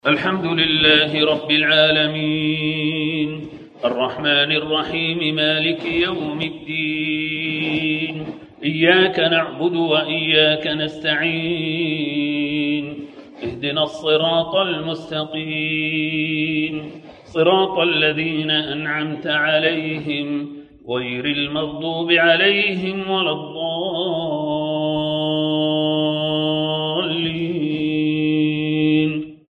الحمد لله رب العالمين الرحمن الرحيم مالك يوم الدين إياك نعبد وإياك نستعين اهدنا الصراط المستقيم صراط الذين أنعمت عليهم غير المغضوب عليهم ولا الضالين